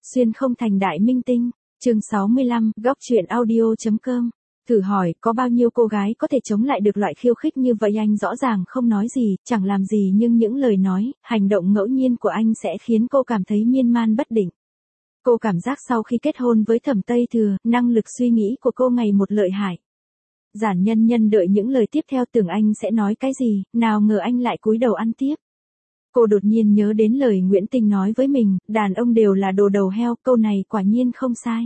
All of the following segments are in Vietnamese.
Xuyên không thành đại minh tinh. Chương 65, góc truyện audio.com. Thử hỏi, có bao nhiêu cô gái có thể chống lại được loại khiêu khích như vậy? Anh rõ ràng không nói gì, chẳng làm gì, nhưng những lời nói, hành động ngẫu nhiên của anh sẽ khiến cô cảm thấy miên man bất định. Cô cảm giác sau khi kết hôn với Thẩm Tây Thừa, năng lực suy nghĩ của cô ngày một lợi hại. Giản Nhân Nhân đợi những lời tiếp theo, tưởng anh sẽ nói cái gì, nào ngờ anh lại cúi đầu ăn tiếp. Cô đột nhiên nhớ đến lời Nguyễn Tinh nói với mình, đàn ông đều là đồ đầu heo, câu này quả nhiên không sai.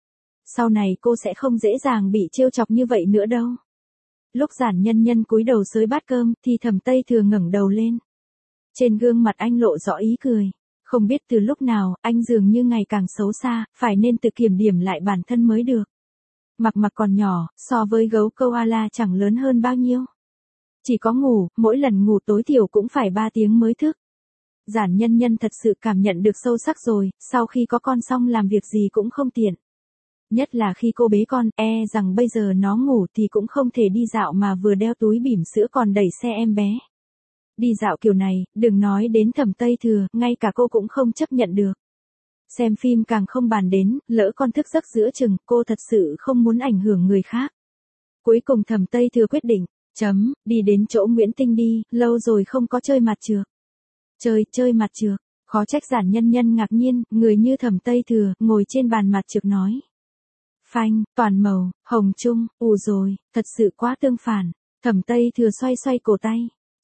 Sau này cô sẽ không dễ dàng bị trêu chọc như vậy nữa đâu. Lúc Giản Nhân Nhân cúi đầu xới bát cơm, thì Thẩm Tây Thừa ngẩng đầu lên. Trên gương mặt anh lộ rõ ý cười. Không biết từ lúc nào, anh dường như ngày càng xấu xa, phải nên tự kiểm điểm lại bản thân mới được. Mặc còn nhỏ, so với gấu koala chẳng lớn hơn bao nhiêu. Chỉ có ngủ, mỗi lần ngủ tối thiểu cũng phải 3 tiếng mới thức. Giản Nhân Nhân thật sự cảm nhận được sâu sắc rồi, sau khi có con xong làm việc gì cũng không tiện. Nhất là khi cô bế con, rằng bây giờ nó ngủ thì cũng không thể đi dạo mà vừa đeo túi bỉm sữa còn đẩy xe em bé. Đi dạo kiểu này, đừng nói đến Thẩm Tây Thừa, ngay cả cô cũng không chấp nhận được. Xem phim càng không bàn đến, lỡ con thức giấc giữa chừng, cô thật sự không muốn ảnh hưởng người khác. Cuối cùng Thẩm Tây Thừa quyết định, đi đến chỗ Nguyễn Tinh đi, lâu rồi không có chơi mặt trược. Chơi mặt trược, khó trách Giản Nhân Nhân ngạc nhiên, người như Thẩm Tây Thừa, ngồi trên bàn mặt trược nói. Phanh, toàn màu, hồng trung, rồi, thật sự quá tương phản. Thẩm Tây Thừa xoay cổ tay.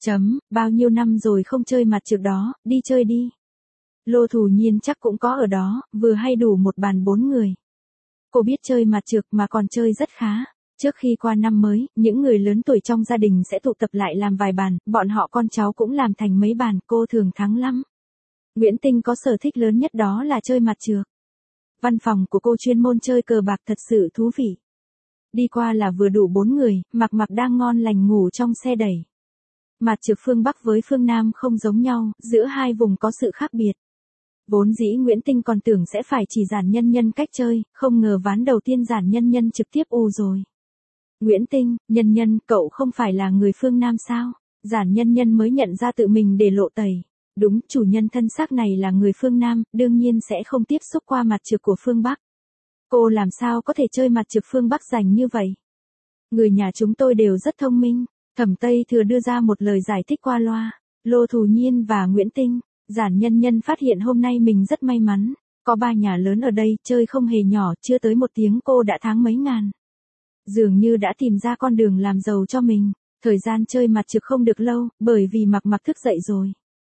Bao nhiêu năm rồi không chơi mặt trược đó, đi chơi đi. Lô Thù Nhiên chắc cũng có ở đó, vừa hay đủ một bàn 4 người. Cô biết chơi mặt trược mà còn chơi rất khá. Trước khi qua năm mới, những người lớn tuổi trong gia đình sẽ tụ tập lại làm vài bàn, bọn họ con cháu cũng làm thành mấy bàn, cô thường thắng lắm. Nguyễn Tinh có sở thích lớn nhất đó là chơi mặt trược. Văn phòng của cô chuyên môn chơi cờ bạc thật sự thú vị. Đi qua là vừa đủ 4 người, Mặc đang ngon lành ngủ trong xe đẩy. Mặt trược phương Bắc với phương Nam không giống nhau, giữa hai vùng có sự khác biệt. Vốn dĩ Nguyễn Tinh còn tưởng sẽ phải chỉ Giản Nhân Nhân cách chơi, không ngờ ván đầu tiên Giản Nhân Nhân trực tiếp rồi. Nguyễn Tinh, Nhân, cậu không phải là người phương Nam sao? Giản Nhân Nhân mới nhận ra tự mình để lộ tẩy. Đúng, chủ nhân thân xác này là người phương Nam, đương nhiên sẽ không tiếp xúc qua mặt trược của phương Bắc. Cô làm sao có thể chơi mặt trược phương Bắc rành như vậy? Người nhà chúng tôi đều rất thông minh. Thẩm Tây Thừa đưa ra một lời giải thích qua loa. Lô Thù Nhiên và Nguyễn Tinh. Giản Nhân Nhân phát hiện hôm nay mình rất may mắn. Có 3 nhà lớn ở đây, chơi không hề nhỏ, chưa tới 1 tiếng cô đã thắng mấy ngàn. Dường như đã tìm ra con đường làm giàu cho mình. Thời gian chơi mặt trược không được lâu, bởi vì Mặc thức dậy rồi.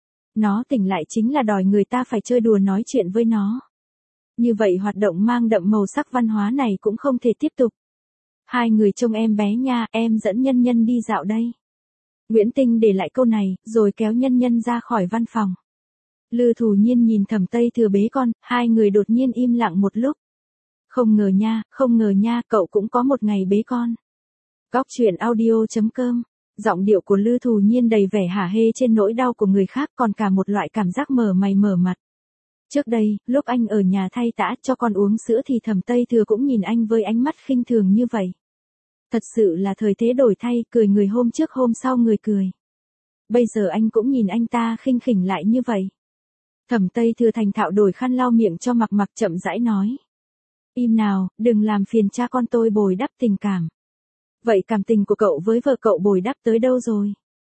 Nó tỉnh lại chính là đòi người ta phải chơi đùa nói chuyện với nó. Như vậy hoạt động mang đậm màu sắc văn hóa này cũng không thể tiếp tục. Hai người trông em bé nha, em dẫn Nhân Nhân đi dạo đây. Nguyễn Tinh để lại câu này, rồi kéo Nhân Nhân ra khỏi văn phòng. Lư Thù Nhiên nhìn Thẩm Tây Thừa bế con, hai người đột nhiên im lặng một lúc. Không ngờ nha, cậu cũng có một ngày bế con. Góc truyện audio.com. Giọng điệu của Lư Thù Nhiên đầy vẻ hả hê trên nỗi đau của người khác, còn cả một loại cảm giác mở mày mở mặt. Trước đây, lúc anh ở nhà thay tã cho con uống sữa thì Thẩm Tây Thừa cũng nhìn anh với ánh mắt khinh thường như vậy. Thật sự là thời thế đổi thay, cười người hôm trước hôm sau người cười. Bây giờ anh cũng nhìn anh ta khinh khỉnh lại như vậy. Thẩm Tây Thừa thành thạo đổi khăn lau miệng cho Mặc chậm rãi nói. Im nào, đừng làm phiền cha con tôi bồi đắp tình cảm. Vậy cảm tình của cậu với vợ cậu bồi đắp tới đâu rồi?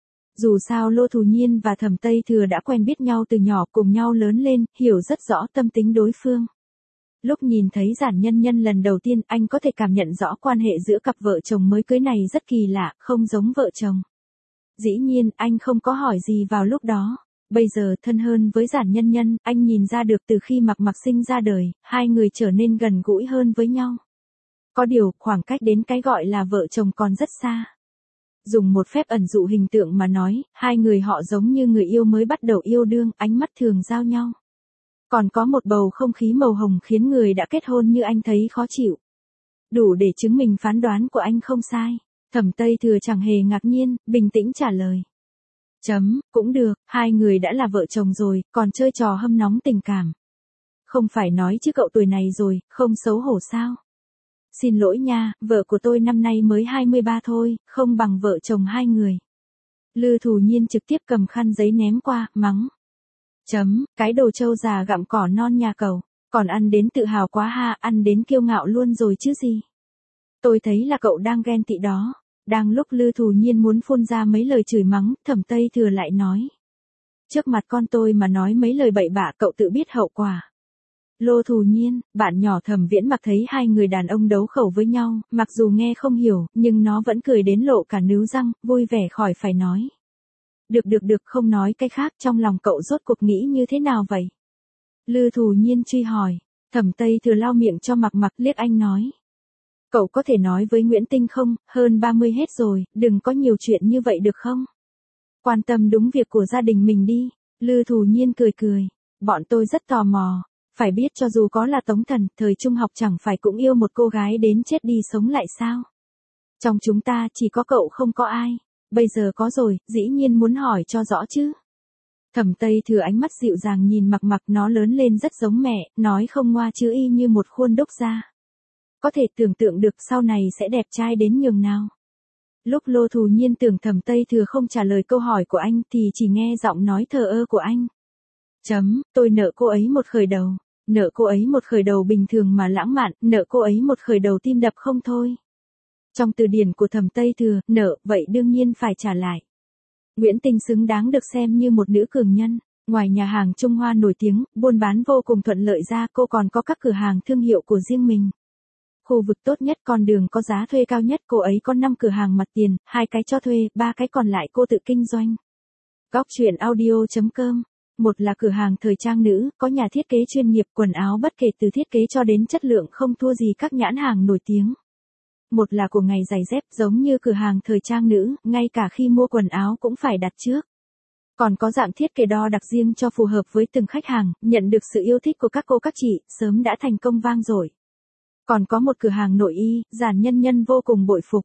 Dù sao Lô Thù Nhiên và Thẩm Tây Thừa đã quen biết nhau từ nhỏ, cùng nhau lớn lên, hiểu rất rõ tâm tính đối phương. Lúc nhìn thấy Giản Nhân Nhân lần đầu tiên, anh có thể cảm nhận rõ quan hệ giữa cặp vợ chồng mới cưới này rất kỳ lạ, không giống vợ chồng. Dĩ nhiên, anh không có hỏi gì vào lúc đó. Bây giờ thân hơn với Giản Nhân Nhân, anh nhìn ra được từ khi Mặc sinh ra đời, hai người trở nên gần gũi hơn với nhau. Có điều, khoảng cách đến cái gọi là vợ chồng còn rất xa. Dùng một phép ẩn dụ hình tượng mà nói, hai người họ giống như người yêu mới bắt đầu yêu đương, ánh mắt thường giao nhau. Còn có một bầu không khí màu hồng khiến người đã kết hôn như anh thấy khó chịu. Đủ để chứng minh phán đoán của anh không sai. Thẩm Tây Thừa chẳng hề ngạc nhiên, bình tĩnh trả lời. Cũng được, hai người đã là vợ chồng rồi, còn chơi trò hâm nóng tình cảm. Không phải nói chứ cậu tuổi này rồi, không xấu hổ sao? Xin lỗi nha, vợ của tôi năm nay mới 23 thôi, không bằng vợ chồng hai người. Lư Thù Nhiên trực tiếp cầm khăn giấy ném qua, mắng. Cái đồ trâu già gặm cỏ non nhà cậu. Còn ăn đến tự hào quá ha, ăn đến kiêu ngạo luôn rồi chứ gì. Tôi thấy là cậu đang ghen tị đó. Đang lúc Lư Thù Nhiên muốn phun ra mấy lời chửi mắng, Thẩm Tây Thừa lại nói. Trước mặt con tôi mà nói mấy lời bậy bạ, cậu tự biết hậu quả. Lô Thù Nhiên, bạn nhỏ Thẩm Viễn Mặc thấy hai người đàn ông đấu khẩu với nhau, mặc dù nghe không hiểu, nhưng nó vẫn cười đến lộ cả nướu răng, vui vẻ khỏi phải nói. Được, không nói cái khác, trong lòng cậu rốt cuộc nghĩ như thế nào vậy? Lư Thù Nhiên truy hỏi. Thẩm Tây Thừa lau miệng cho Mặc liếc anh nói. Cậu có thể nói với Nguyễn Tinh không, hơn 30 hết rồi, đừng có nhiều chuyện như vậy được không? Quan tâm đúng việc của gia đình mình đi. Lư Thù Nhiên cười. Bọn tôi rất tò mò. Phải biết cho dù có là Tống Thần, thời trung học chẳng phải cũng yêu một cô gái đến chết đi sống lại sao? Trong chúng ta chỉ có cậu không có ai. Bây giờ có rồi, dĩ nhiên muốn hỏi cho rõ chứ. Thẩm Tây Thừa ánh mắt dịu dàng nhìn Mặc, nó lớn lên rất giống mẹ, nói không ngoa chứ y như một khuôn đúc ra. Có thể tưởng tượng được sau này sẽ đẹp trai đến nhường nào. Lúc Lô Thù Nhiên tưởng Thẩm Tây Thừa không trả lời câu hỏi của anh thì chỉ nghe giọng nói thờ ơ của anh. Tôi nợ cô ấy một khởi đầu. Nợ cô ấy một khởi đầu bình thường mà lãng mạn, nợ cô ấy một khởi đầu tim đập không thôi. Trong từ điển của Thẩm Tây Thừa, nợ, vậy đương nhiên phải trả lại. Nguyễn Tinh xứng đáng được xem như một nữ cường nhân. Ngoài nhà hàng Trung Hoa nổi tiếng, buôn bán vô cùng thuận lợi ra, cô còn có các cửa hàng thương hiệu của riêng mình. Khu vực tốt nhất, con đường có giá thuê cao nhất, cô ấy có 5 cửa hàng mặt tiền, 2 cái cho thuê, 3 cái còn lại cô tự kinh doanh. Góc truyện audio.com. Một là cửa hàng thời trang nữ, có nhà thiết kế chuyên nghiệp, quần áo bất kể từ thiết kế cho đến chất lượng không thua gì các nhãn hàng nổi tiếng. Một là của ngày giày dép, giống như cửa hàng thời trang nữ, ngay cả khi mua quần áo cũng phải đặt trước. Còn có dạng thiết kế đo đặc riêng cho phù hợp với từng khách hàng, nhận được sự yêu thích của các cô các chị, sớm đã thành công vang dội. Còn có một cửa hàng nội y, Giản Nhân vô cùng bội phục.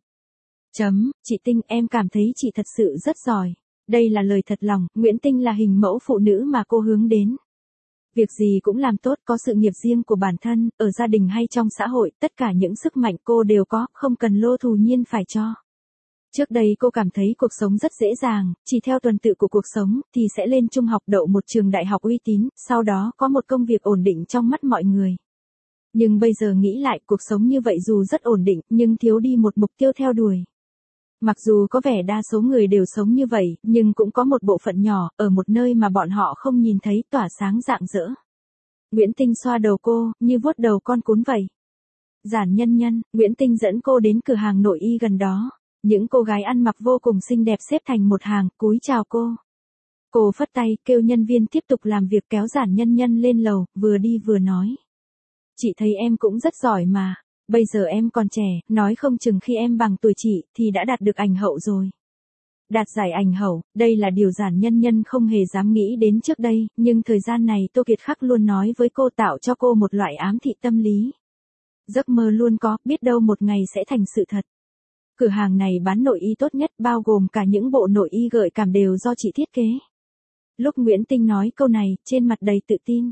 Chị Tinh, em cảm thấy chị thật sự rất giỏi. Đây là lời thật lòng, Nguyễn Tinh là hình mẫu phụ nữ mà cô hướng đến. Việc gì cũng làm tốt, có sự nghiệp riêng của bản thân, ở gia đình hay trong xã hội, tất cả những sức mạnh cô đều có, không cần Lô Thù Nhiên phải cho. Trước đây cô cảm thấy cuộc sống rất dễ dàng, chỉ theo tuần tự của cuộc sống, thì sẽ lên trung học đậu một trường đại học uy tín, sau đó có một công việc ổn định trong mắt mọi người. Nhưng bây giờ nghĩ lại, cuộc sống như vậy dù rất ổn định, nhưng thiếu đi một mục tiêu theo đuổi. Mặc dù có vẻ đa số người đều sống như vậy, nhưng cũng có một bộ phận nhỏ, ở một nơi mà bọn họ không nhìn thấy, tỏa sáng rạng rỡ. Nguyễn Tinh xoa đầu cô, như vuốt đầu con cún vậy. Giản Nhân, Nguyễn Tinh dẫn cô đến cửa hàng nội y gần đó. Những cô gái ăn mặc vô cùng xinh đẹp xếp thành một hàng, cúi chào cô. Cô phất tay, kêu nhân viên tiếp tục làm việc, kéo Giản Nhân lên lầu, vừa đi vừa nói. Chị thấy em cũng rất giỏi mà. Bây giờ em còn trẻ, nói không chừng khi em bằng tuổi chị, thì đã đạt được ảnh hậu rồi. Đạt giải ảnh hậu, đây là điều Giản Nhân không hề dám nghĩ đến trước đây, nhưng thời gian này Tô Kiệt Khắc luôn nói với cô, tạo cho cô một loại ám thị tâm lý. Giấc mơ luôn có, biết đâu một ngày sẽ thành sự thật. Cửa hàng này bán nội y tốt nhất, bao gồm cả những bộ nội y gợi cảm đều do chị thiết kế. Lúc Nguyễn Tinh nói câu này, trên mặt đầy tự tin.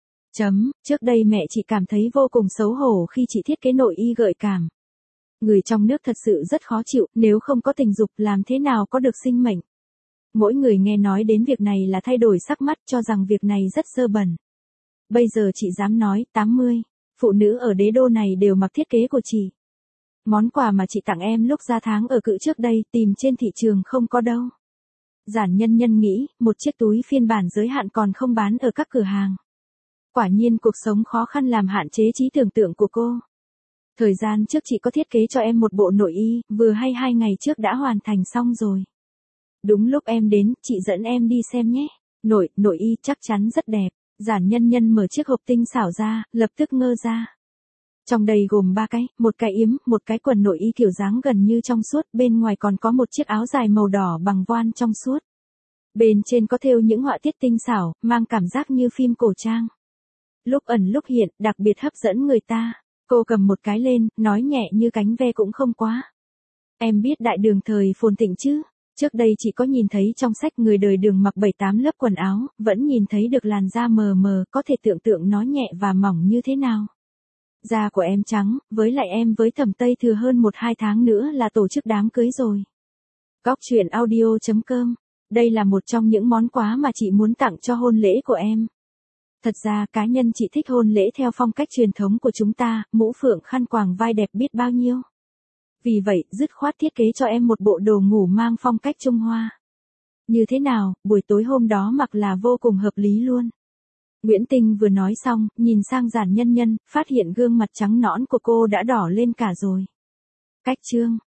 Trước đây mẹ chị cảm thấy vô cùng xấu hổ khi chị thiết kế nội y gợi cảm. Người trong nước thật sự rất khó chịu, nếu không có tình dục làm thế nào có được sinh mệnh. Mỗi người nghe nói đến việc này là thay đổi sắc mắt, cho rằng việc này rất dơ bẩn. Bây giờ chị dám nói, 80 phụ nữ ở đế đô này đều mặc thiết kế của chị. Món quà mà chị tặng em lúc ra tháng ở Cự trước đây, tìm trên thị trường không có đâu. Giản Nhân nghĩ, một chiếc túi phiên bản giới hạn còn không bán ở các cửa hàng. Quả nhiên cuộc sống khó khăn làm hạn chế trí tưởng tượng của cô. Thời gian trước chị có thiết kế cho em một bộ nội y, vừa hay 2 ngày trước đã hoàn thành xong rồi. Đúng lúc em đến, chị dẫn em đi xem nhé. Nội y chắc chắn rất đẹp. Giản Nhân mở chiếc hộp tinh xảo ra, lập tức ngơ ra. Trong đây gồm 3 cái, một cái yếm, một cái quần nội y kiểu dáng gần như trong suốt, bên ngoài còn có một chiếc áo dài màu đỏ bằng voan trong suốt. Bên trên có thêu những họa tiết tinh xảo, mang cảm giác như phim cổ trang. Lúc ẩn lúc hiện, đặc biệt hấp dẫn người ta. Cô cầm một cái lên, nói nhẹ như cánh ve cũng không quá. Em biết đại đường thời phồn thịnh chứ? Trước đây chỉ có nhìn thấy trong sách người đời Đường mặc 7-8 lớp quần áo, vẫn nhìn thấy được làn da mờ mờ, có thể tưởng tượng nó nhẹ và mỏng như thế nào. Da của em trắng, với lại em với Thẩm Tây Thừa hơn 1-2 tháng nữa là tổ chức đám cưới rồi. Góc truyện audio.com. Đây là một trong những món quà mà chị muốn tặng cho hôn lễ của em. Thật ra cá nhân chị thích hôn lễ theo phong cách truyền thống của chúng ta, mũ phượng khăn quàng vai đẹp biết bao nhiêu. Vì vậy, dứt khoát thiết kế cho em một bộ đồ ngủ mang phong cách Trung Hoa. Như thế nào, buổi tối hôm đó mặc là vô cùng hợp lý luôn. Nguyễn Tinh vừa nói xong, nhìn sang Giản Nhân Nhân, phát hiện gương mặt trắng nõn của cô đã đỏ lên cả rồi. Cách chương